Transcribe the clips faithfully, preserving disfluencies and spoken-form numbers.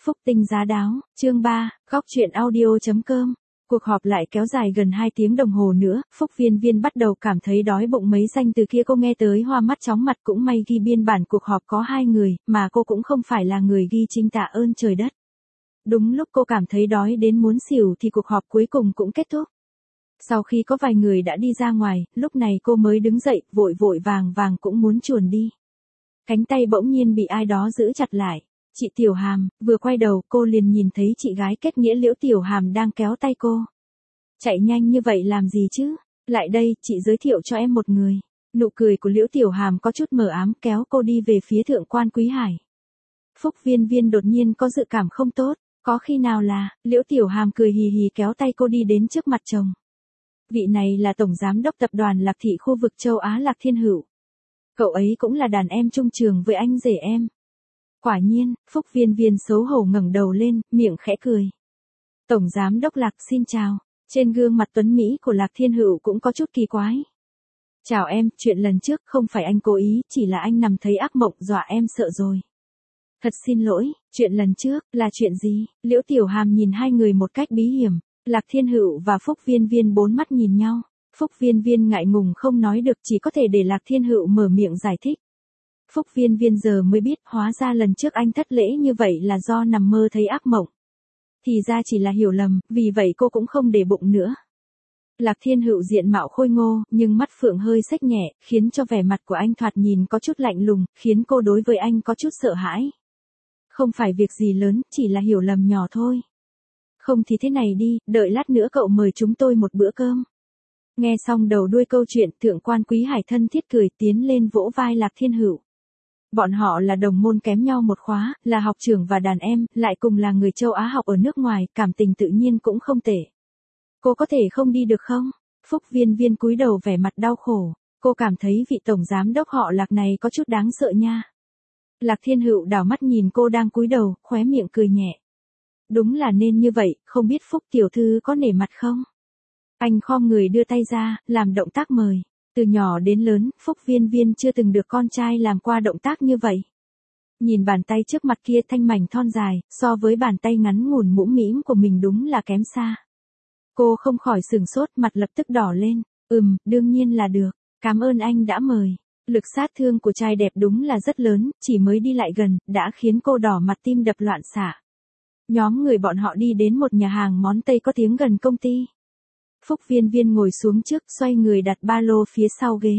Phúc tinh giá đáo, chương ba, góc truyện audio.com. Cuộc họp lại kéo dài gần hai tiếng đồng hồ nữa, Phúc Viên Viên bắt đầu cảm thấy đói bụng, mấy danh từ kia cô nghe tới hoa mắt chóng mặt, cũng may ghi biên bản cuộc họp có hai người, mà cô cũng không phải là người ghi chính, tạ ơn trời đất. Đúng lúc cô cảm thấy đói đến muốn xỉu thì cuộc họp cuối cùng cũng kết thúc. Sau khi có vài người đã đi ra ngoài, lúc này cô mới đứng dậy, vội vội vàng vàng cũng muốn chuồn đi. Cánh tay bỗng nhiên bị ai đó giữ chặt lại. Chị Tiểu Hàm, vừa quay đầu cô liền nhìn thấy chị gái kết nghĩa Liễu Tiểu Hàm đang kéo tay cô. Chạy nhanh như vậy làm gì chứ? Lại đây, chị giới thiệu cho em một người. Nụ cười của Liễu Tiểu Hàm có chút mờ ám, kéo cô đi về phía Thượng quan Quý Hải. Phúc Viên Viên đột nhiên có dự cảm không tốt, có khi nào là, Liễu Tiểu Hàm cười hì hì kéo tay cô đi đến trước mặt chồng. Vị này là Tổng Giám đốc Tập đoàn Lạc Thị khu vực châu Á Lạc Thiên Hữu. Cậu ấy cũng là đàn em chung trường với anh rể em. Quả nhiên, Phúc Viên Viên xấu hổ ngẩng đầu lên, miệng khẽ cười. Tổng Giám đốc Lạc xin chào. Trên gương mặt tuấn Mỹ của Lạc Thiên Hữu cũng có chút kỳ quái. Chào em, chuyện lần trước không phải anh cố ý, chỉ là anh nằm thấy ác mộng dọa em sợ rồi. Thật xin lỗi, chuyện lần trước, là chuyện gì? Liễu Tiểu Hàm nhìn hai người một cách bí hiểm, Lạc Thiên Hữu và Phúc Viên Viên bốn mắt nhìn nhau. Phúc Viên Viên ngại ngùng không nói được, chỉ có thể để Lạc Thiên Hữu mở miệng giải thích. Phúc Viên Viên giờ mới biết, hóa ra lần trước anh thất lễ như vậy là do nằm mơ thấy ác mộng. Thì ra chỉ là hiểu lầm, vì vậy cô cũng không để bụng nữa. Lạc Thiên Hữu diện mạo khôi ngô, nhưng mắt phượng hơi xếch nhẹ, khiến cho vẻ mặt của anh thoạt nhìn có chút lạnh lùng, khiến cô đối với anh có chút sợ hãi. Không phải việc gì lớn, chỉ là hiểu lầm nhỏ thôi. Không thì thế này đi, đợi lát nữa cậu mời chúng tôi một bữa cơm. Nghe xong đầu đuôi câu chuyện, Thượng quan Quý Hải thân thiết cười tiến lên vỗ vai Lạc Thiên Hữu. Bọn họ là đồng môn kém nhau một khóa, là học trưởng và đàn em, lại cùng là người châu Á học ở nước ngoài, cảm tình tự nhiên cũng không tệ. Cô có thể không đi được không? Phúc Viên Viên cúi đầu vẻ mặt đau khổ, cô cảm thấy vị tổng giám đốc họ Lạc này có chút đáng sợ nha. Lạc Thiên Hữu đảo mắt nhìn cô đang cúi đầu, khóe miệng cười nhẹ. Đúng là nên như vậy, không biết Phúc tiểu thư có nể mặt không? Anh khom người đưa tay ra, làm động tác mời. Từ nhỏ đến lớn, Phúc Viên Viên chưa từng được con trai làm qua động tác như vậy. Nhìn bàn tay trước mặt kia thanh mảnh thon dài, so với bàn tay ngắn ngủn mũm mĩm của mình đúng là kém xa. Cô không khỏi sửng sốt, mặt lập tức đỏ lên. Ừm, đương nhiên là được. Cảm ơn anh đã mời. Lực sát thương của trai đẹp đúng là rất lớn, chỉ mới đi lại gần, đã khiến cô đỏ mặt tim đập loạn xạ. Nhóm người bọn họ đi đến một nhà hàng món Tây có tiếng gần công ty. Phúc Viên Viên ngồi xuống trước, xoay người đặt ba lô phía sau ghế.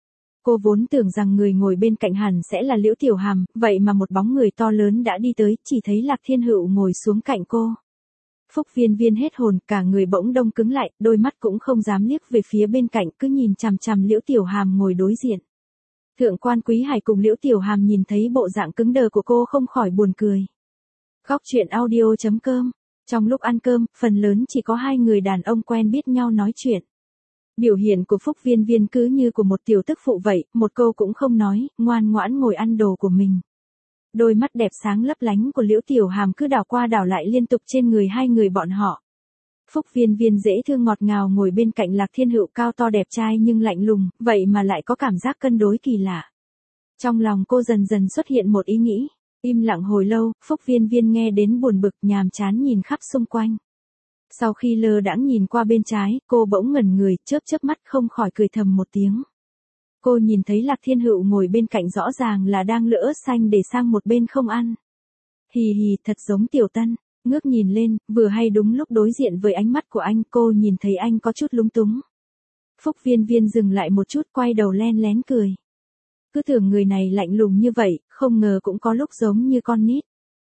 Cô vốn tưởng rằng người ngồi bên cạnh hẳn sẽ là Liễu Tiểu Hàm, vậy mà một bóng người to lớn đã đi tới, chỉ thấy Lạc Thiên Hữu ngồi xuống cạnh cô. Phúc Viên Viên hết hồn, cả người bỗng đông cứng lại, đôi mắt cũng không dám liếc về phía bên cạnh, cứ nhìn chằm chằm Liễu Tiểu Hàm ngồi đối diện. Thượng quan Quý Hải cùng Liễu Tiểu Hàm nhìn thấy bộ dạng cứng đờ của cô không khỏi buồn cười. Góc truyện audio.com. Trong lúc ăn cơm, phần lớn chỉ có hai người đàn ông quen biết nhau nói chuyện. Biểu hiện của Phúc Viên Viên cứ như của một tiểu tức phụ vậy, một câu cũng không nói, ngoan ngoãn ngồi ăn đồ của mình. Đôi mắt đẹp sáng lấp lánh của Liễu Tiểu Hàm cứ đảo qua đảo lại liên tục trên người hai người bọn họ. Phúc Viên Viên dễ thương ngọt ngào ngồi bên cạnh Lạc Thiên Hữu cao to đẹp trai nhưng lạnh lùng, vậy mà lại có cảm giác cân đối kỳ lạ. Trong lòng cô dần dần xuất hiện một ý nghĩ. Im lặng hồi lâu, Phúc Viên Viên nghe đến buồn bực, nhàm chán nhìn khắp xung quanh. Sau khi lơ đãng nhìn qua bên trái, cô bỗng ngẩn người, chớp chớp mắt không khỏi cười thầm một tiếng. Cô nhìn thấy Lạc Thiên Hữu ngồi bên cạnh rõ ràng là đang lỡ ớt xanh để sang một bên không ăn. Hì hì, thật giống Tiểu Tân. Ngước nhìn lên, vừa hay đúng lúc đối diện với ánh mắt của anh, cô nhìn thấy anh có chút lúng túng. Phúc Viên Viên dừng lại một chút, quay đầu len lén cười. Cứ tưởng người này lạnh lùng như vậy, không ngờ cũng có lúc giống như con nít.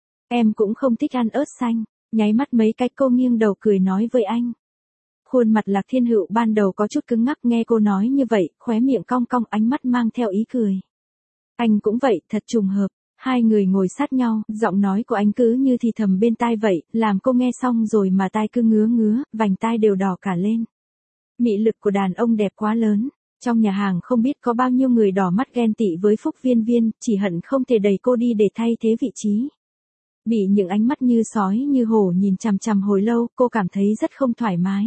Em cũng không thích ăn ớt xanh. Nháy mắt mấy cái cô nghiêng đầu cười nói với anh. Khuôn mặt Lạc Thiên Hữu ban đầu có chút cứng ngắc, nghe cô nói như vậy, khóe miệng cong cong, ánh mắt mang theo ý cười. Anh cũng vậy, thật trùng hợp. Hai người ngồi sát nhau, giọng nói của anh cứ như thì thầm bên tai vậy, làm cô nghe xong rồi mà tai cứ ngứa ngứa, vành tai đều đỏ cả lên. Mị lực của đàn ông đẹp quá lớn. Trong nhà hàng không biết có bao nhiêu người đỏ mắt ghen tị với Phúc Viên Viên, chỉ hận không thể đẩy cô đi để thay thế vị trí. Bị những ánh mắt như sói như hổ nhìn chằm chằm hồi lâu, cô cảm thấy rất không thoải mái.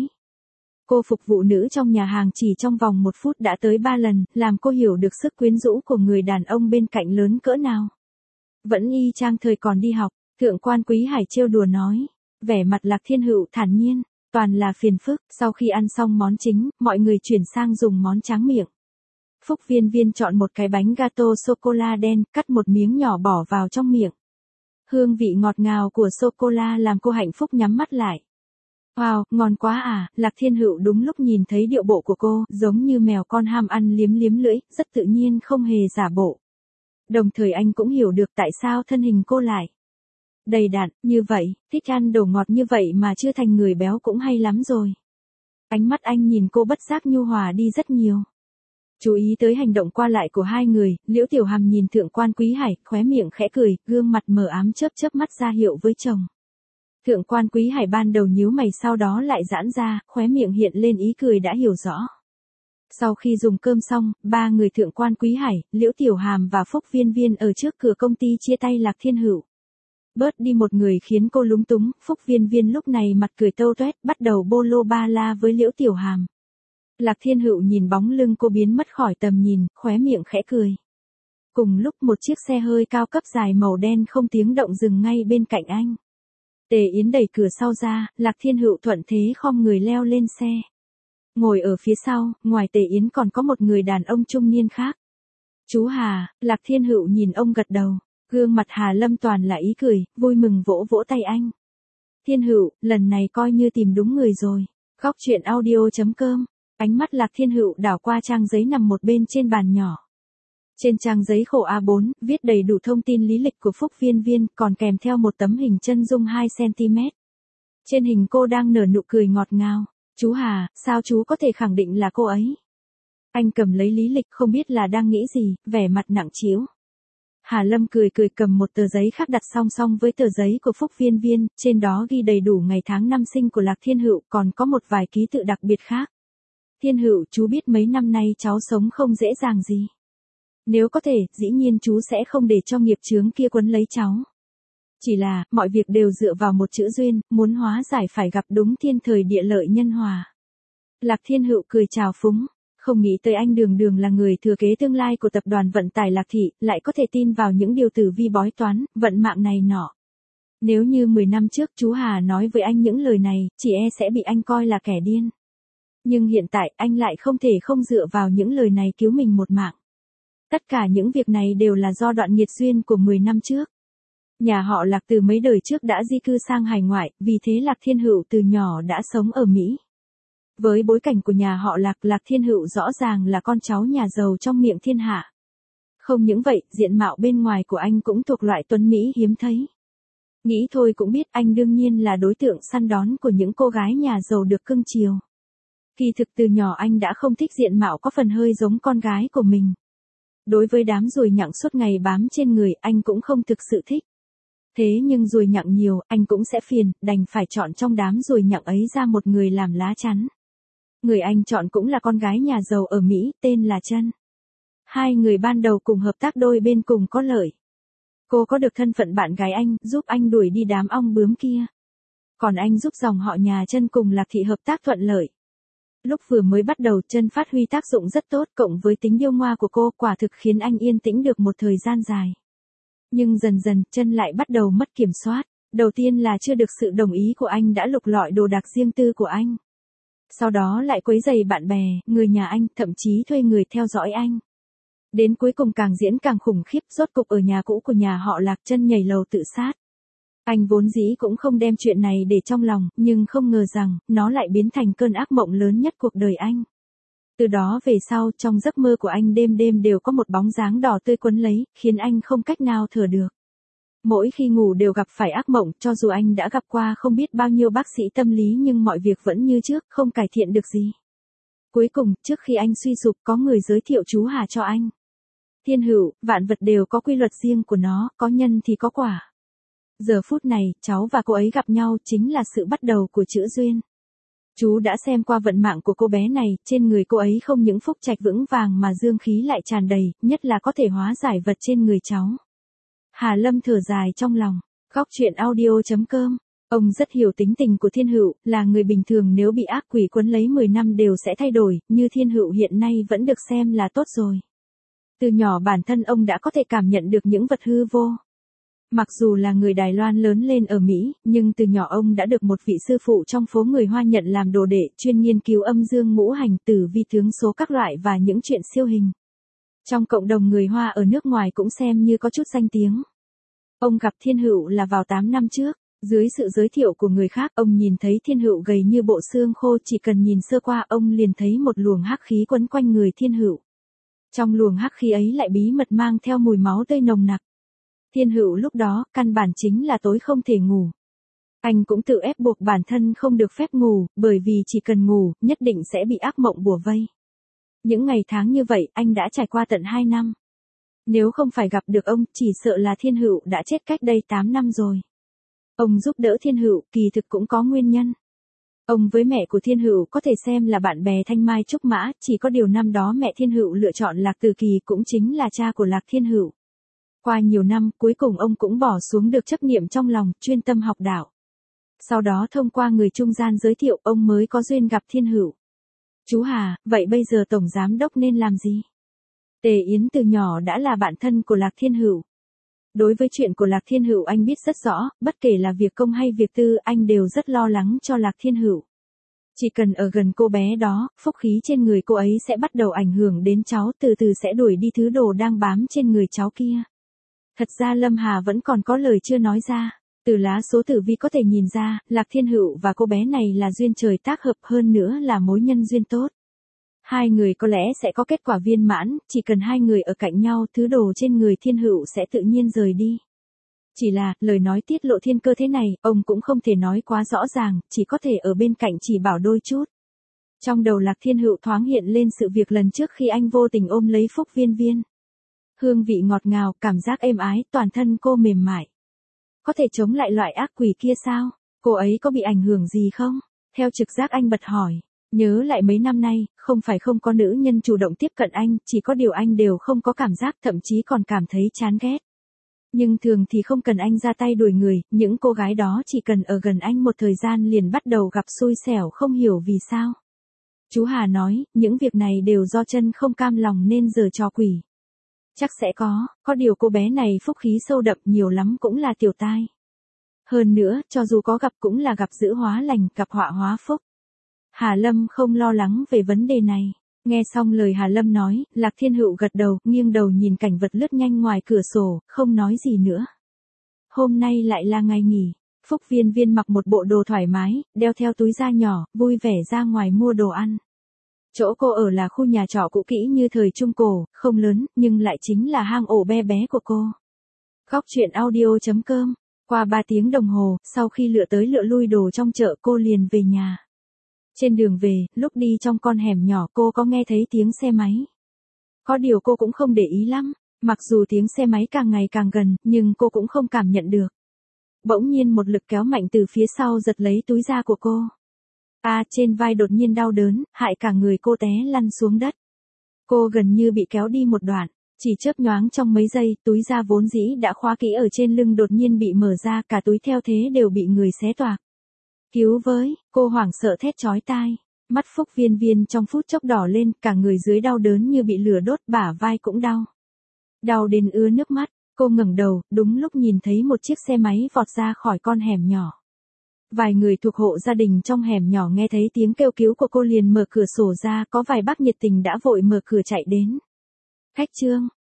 Cô phục vụ nữ trong nhà hàng chỉ trong vòng một phút đã tới ba lần, làm cô hiểu được sức quyến rũ của người đàn ông bên cạnh lớn cỡ nào. Vẫn y chang thời còn đi học, Thượng quan Quý Hải trêu đùa nói, vẻ mặt Lạc Thiên Hữu thản nhiên, toàn là phiền phức. Sau khi ăn xong món chính, mọi người chuyển sang dùng món tráng miệng. Phúc Viên Viên chọn một cái bánh gato sô-cô-la đen, cắt một miếng nhỏ bỏ vào trong miệng. Hương vị ngọt ngào của sô-cô-la làm cô hạnh phúc nhắm mắt lại. Wow, ngon quá à, Lạc Thiên Hữu đúng lúc nhìn thấy điệu bộ của cô, giống như mèo con ham ăn liếm liếm lưỡi, rất tự nhiên không hề giả bộ. Đồng thời anh cũng hiểu được tại sao thân hình cô lại đầy đặn như vậy, thích ăn đồ ngọt như vậy mà chưa thành người béo cũng hay lắm rồi. Ánh mắt anh nhìn cô bất giác nhu hòa đi rất nhiều. Chú ý tới hành động qua lại của hai người, Liễu Tiểu Hàm nhìn Thượng quan Quý Hải, khóe miệng khẽ cười, gương mặt mờ ám chớp chớp mắt ra hiệu với chồng. Thượng quan Quý Hải ban đầu nhíu mày sau đó lại giãn ra, khóe miệng hiện lên ý cười đã hiểu rõ. Sau khi dùng cơm xong, ba người Thượng quan Quý Hải, Liễu Tiểu Hàm và Phúc Viên Viên ở trước cửa công ty chia tay Lạc Thiên Hữu. Bớt đi một người khiến cô lúng túng, Phúc Viên Viên lúc này mặt cười tâu toét, bắt đầu bô lô ba la với Liễu Tiểu Hàm. Lạc Thiên Hữu nhìn bóng lưng cô biến mất khỏi tầm nhìn, khóe miệng khẽ cười. Cùng lúc một chiếc xe hơi cao cấp dài màu đen không tiếng động dừng ngay bên cạnh anh. Tề Yến đẩy cửa sau ra, Lạc Thiên Hữu thuận thế khom người leo lên xe. Ngồi ở phía sau, ngoài Tề Yến còn có một người đàn ông trung niên khác. Chú Hà, Lạc Thiên Hữu nhìn ông gật đầu. Gương mặt Hà Lâm toàn là ý cười, vui mừng vỗ vỗ tay anh. Thiên Hữu, lần này coi như tìm đúng người rồi. Góc truyện audio chấm com. Ánh mắt Lạc Thiên Hữu đảo qua trang giấy nằm một bên trên bàn nhỏ. Trên trang giấy khổ A bốn, viết đầy đủ thông tin lý lịch của Phúc Viên Viên, còn kèm theo một tấm hình chân dung hai xăng ti mét. Trên hình cô đang nở nụ cười ngọt ngào. Chú Hà, sao chú có thể khẳng định là cô ấy? Anh cầm lấy lý lịch không biết là đang nghĩ gì, vẻ mặt nặng trĩu. Hà Lâm cười cười cầm một tờ giấy khác đặt song song với tờ giấy của Phúc Viên Viên, trên đó ghi đầy đủ ngày tháng năm sinh của Lạc Thiên Hữu, còn có một vài ký tự đặc biệt khác. Thiên Hữu, chú biết mấy năm nay cháu sống không dễ dàng gì. Nếu có thể, dĩ nhiên chú sẽ không để cho nghiệp chướng kia quấn lấy cháu. Chỉ là, mọi việc đều dựa vào một chữ duyên, muốn hóa giải phải gặp đúng thiên thời địa lợi nhân hòa. Lạc Thiên Hữu cười chào phúng. Không nghĩ tới anh đường đường là người thừa kế tương lai của tập đoàn vận tải Lạc Thị, lại có thể tin vào những điều tử vi bói toán, vận mạng này nọ. Nếu như mười năm trước chú Hà nói với anh những lời này, chỉ e sẽ bị anh coi là kẻ điên. Nhưng hiện tại anh lại không thể không dựa vào những lời này cứu mình một mạng. Tất cả những việc này đều là do đoạn nghiệt duyên của mười năm trước. Nhà họ Lạc từ mấy đời trước đã di cư sang hải ngoại, vì thế Lạc Thiên Hữu từ nhỏ đã sống ở Mỹ. Với bối cảnh của nhà họ Lạc, Lạc Thiên Hữu rõ ràng là con cháu nhà giàu trong miệng thiên hạ. Không những vậy, diện mạo bên ngoài của anh cũng thuộc loại tuấn Mỹ hiếm thấy. Nghĩ thôi cũng biết anh đương nhiên là đối tượng săn đón của những cô gái nhà giàu được cưng chiều. Kỳ thực từ nhỏ anh đã không thích diện mạo có phần hơi giống con gái của mình. Đối với đám ruồi nhặng suốt ngày bám trên người, anh cũng không thực sự thích. Thế nhưng ruồi nhặng nhiều, anh cũng sẽ phiền, đành phải chọn trong đám ruồi nhặng ấy ra một người làm lá chắn. Người anh chọn cũng là con gái nhà giàu ở Mỹ, tên là Trân. Hai người ban đầu cùng hợp tác đôi bên cùng có lợi. Cô có được thân phận bạn gái anh, giúp anh đuổi đi đám ong bướm kia. Còn anh giúp dòng họ nhà Trân cùng Lạc Thị hợp tác thuận lợi. Lúc vừa mới bắt đầu, Trân phát huy tác dụng rất tốt, cộng với tính điêu ngoa của cô, quả thực khiến anh yên tĩnh được một thời gian dài. Nhưng dần dần, Trân lại bắt đầu mất kiểm soát. Đầu tiên là chưa được sự đồng ý của anh đã lục lọi đồ đạc riêng tư của anh. Sau đó lại quấy rầy bạn bè, người nhà anh, thậm chí thuê người theo dõi anh. Đến cuối cùng càng diễn càng khủng khiếp, rốt cục ở nhà cũ của nhà họ Lạc, Trân nhảy lầu tự sát. Anh vốn dĩ cũng không đem chuyện này để trong lòng, nhưng không ngờ rằng, nó lại biến thành cơn ác mộng lớn nhất cuộc đời anh. Từ đó về sau, trong giấc mơ của anh đêm đêm đều có một bóng dáng đỏ tươi quấn lấy, khiến anh không cách nào thở được. Mỗi khi ngủ đều gặp phải ác mộng, cho dù anh đã gặp qua không biết bao nhiêu bác sĩ tâm lý nhưng mọi việc vẫn như trước, không cải thiện được gì. Cuối cùng, trước khi anh suy sụp có người giới thiệu chú Hà cho anh. Thiên Hữu, vạn vật đều có quy luật riêng của nó, có nhân thì có quả. Giờ phút này, cháu và cô ấy gặp nhau chính là sự bắt đầu của chữ duyên. Chú đã xem qua vận mạng của cô bé này, trên người cô ấy không những phúc trạch vững vàng mà dương khí lại tràn đầy, nhất là có thể hóa giải vật trên người cháu. Hà Lâm thở dài trong lòng. Góc truyện audio chấm com. Ông rất hiểu tính tình của Thiên Hữu, là người bình thường nếu bị ác quỷ quấn lấy mười năm đều sẽ thay đổi, như Thiên Hữu hiện nay vẫn được xem là tốt rồi. Từ nhỏ bản thân ông đã có thể cảm nhận được những vật hư vô. Mặc dù là người Đài Loan lớn lên ở Mỹ, nhưng từ nhỏ ông đã được một vị sư phụ trong phố người Hoa nhận làm đồ đệ, chuyên nghiên cứu âm dương ngũ hành, tử vi tướng số các loại và những chuyện siêu hình. Trong cộng đồng người Hoa ở nước ngoài cũng xem như có chút danh tiếng. Ông gặp Thiên Hữu là vào tám năm trước. Dưới sự giới thiệu của người khác, ông nhìn thấy Thiên Hữu gầy như bộ xương khô, chỉ cần nhìn sơ qua ông liền thấy một luồng hắc khí quấn quanh người Thiên Hữu. Trong luồng hắc khí ấy lại bí mật mang theo mùi máu tươi nồng nặc. Thiên Hữu lúc đó, căn bản chính là tối không thể ngủ. Anh cũng tự ép buộc bản thân không được phép ngủ, bởi vì chỉ cần ngủ, nhất định sẽ bị ác mộng bủa vây. Những ngày tháng như vậy, anh đã trải qua tận hai năm. Nếu không phải gặp được ông, chỉ sợ là Thiên Hữu đã chết cách đây tám năm rồi. Ông giúp đỡ Thiên Hữu, kỳ thực cũng có nguyên nhân. Ông với mẹ của Thiên Hữu có thể xem là bạn bè thanh mai trúc mã, chỉ có điều năm đó mẹ Thiên Hữu lựa chọn Lạc Từ Kỳ cũng chính là cha của Lạc Thiên Hữu. Qua nhiều năm, cuối cùng ông cũng bỏ xuống được chấp niệm trong lòng, chuyên tâm học đạo. Sau đó thông qua người trung gian giới thiệu, ông mới có duyên gặp Thiên Hữu. Chú Hà, vậy bây giờ Tổng Giám Đốc nên làm gì? Tề Yến từ nhỏ đã là bạn thân của Lạc Thiên Hữu. Đối với chuyện của Lạc Thiên Hữu anh biết rất rõ, bất kể là việc công hay việc tư, anh đều rất lo lắng cho Lạc Thiên Hữu. Chỉ cần ở gần cô bé đó, phúc khí trên người cô ấy sẽ bắt đầu ảnh hưởng đến cháu, từ từ sẽ đuổi đi thứ đồ đang bám trên người cháu kia. Thật ra Lâm Hà vẫn còn có lời chưa nói ra. Từ lá số tử vi có thể nhìn ra, Lạc Thiên Hữu và cô bé này là duyên trời tác hợp, hơn nữa là mối nhân duyên tốt. Hai người có lẽ sẽ có kết quả viên mãn, chỉ cần hai người ở cạnh nhau, thứ đồ trên người Thiên Hữu sẽ tự nhiên rời đi. Chỉ là, lời nói tiết lộ thiên cơ thế này, ông cũng không thể nói quá rõ ràng, chỉ có thể ở bên cạnh chỉ bảo đôi chút. Trong đầu Lạc Thiên Hữu thoáng hiện lên sự việc lần trước khi anh vô tình ôm lấy Phúc Viên Viên. Hương vị ngọt ngào, cảm giác êm ái, toàn thân cô mềm mại. Có thể chống lại loại ác quỷ kia sao? Cô ấy có bị ảnh hưởng gì không? Theo trực giác anh bật hỏi. Nhớ lại mấy năm nay, không phải không có nữ nhân chủ động tiếp cận anh, chỉ có điều anh đều không có cảm giác, thậm chí còn cảm thấy chán ghét. Nhưng thường thì không cần anh ra tay đuổi người, những cô gái đó chỉ cần ở gần anh một thời gian liền bắt đầu gặp xui xẻo, không hiểu vì sao. Chú Hà nói, những việc này đều do chân không cam lòng nên giở trò quỷ. Chắc sẽ có, có điều cô bé này phúc khí sâu đậm, nhiều lắm cũng là tiểu tai. Hơn nữa, cho dù có gặp cũng là gặp dữ hóa lành, gặp họa hóa phúc. Hà Lâm không lo lắng về vấn đề này. Nghe xong lời Hà Lâm nói, Lạc Thiên Hữu gật đầu, nghiêng đầu nhìn cảnh vật lướt nhanh ngoài cửa sổ, không nói gì nữa. Hôm nay lại là ngày nghỉ. Phúc Viên Viên mặc một bộ đồ thoải mái, đeo theo túi da nhỏ, vui vẻ ra ngoài mua đồ ăn. Chỗ cô ở là khu nhà trọ cũ kỹ như thời Trung Cổ, không lớn, nhưng lại chính là hang ổ bé bé của cô. Góc truyện audio chấm com. Qua ba tiếng đồng hồ, sau khi lựa tới lựa lui đồ trong chợ cô liền về nhà. Trên đường về, lúc đi trong con hẻm nhỏ cô có nghe thấy tiếng xe máy. Có điều cô cũng không để ý lắm, mặc dù tiếng xe máy càng ngày càng gần, nhưng cô cũng không cảm nhận được. Bỗng nhiên một lực kéo mạnh từ phía sau giật lấy túi da của cô. À, trên vai đột nhiên đau đớn, hại cả người cô té lăn xuống đất. Cô gần như bị kéo đi một đoạn, chỉ chớp nhoáng trong mấy giây, túi da vốn dĩ đã khóa kỹ ở trên lưng đột nhiên bị mở ra, cả túi theo thế đều bị người xé toạc. Cứu với, cô hoảng sợ thét chói tai. Mắt Phúc Viên Viên trong phút chốc đỏ lên, cả người dưới đau đớn như bị lửa đốt, bả vai cũng đau. Đau đến ứa nước mắt, cô ngẩng đầu, đúng lúc nhìn thấy một chiếc xe máy vọt ra khỏi con hẻm nhỏ. Vài người thuộc hộ gia đình trong hẻm nhỏ nghe thấy tiếng kêu cứu của cô liền mở cửa sổ ra, có vài bác nhiệt tình đã vội mở cửa chạy đến. Khách Trương,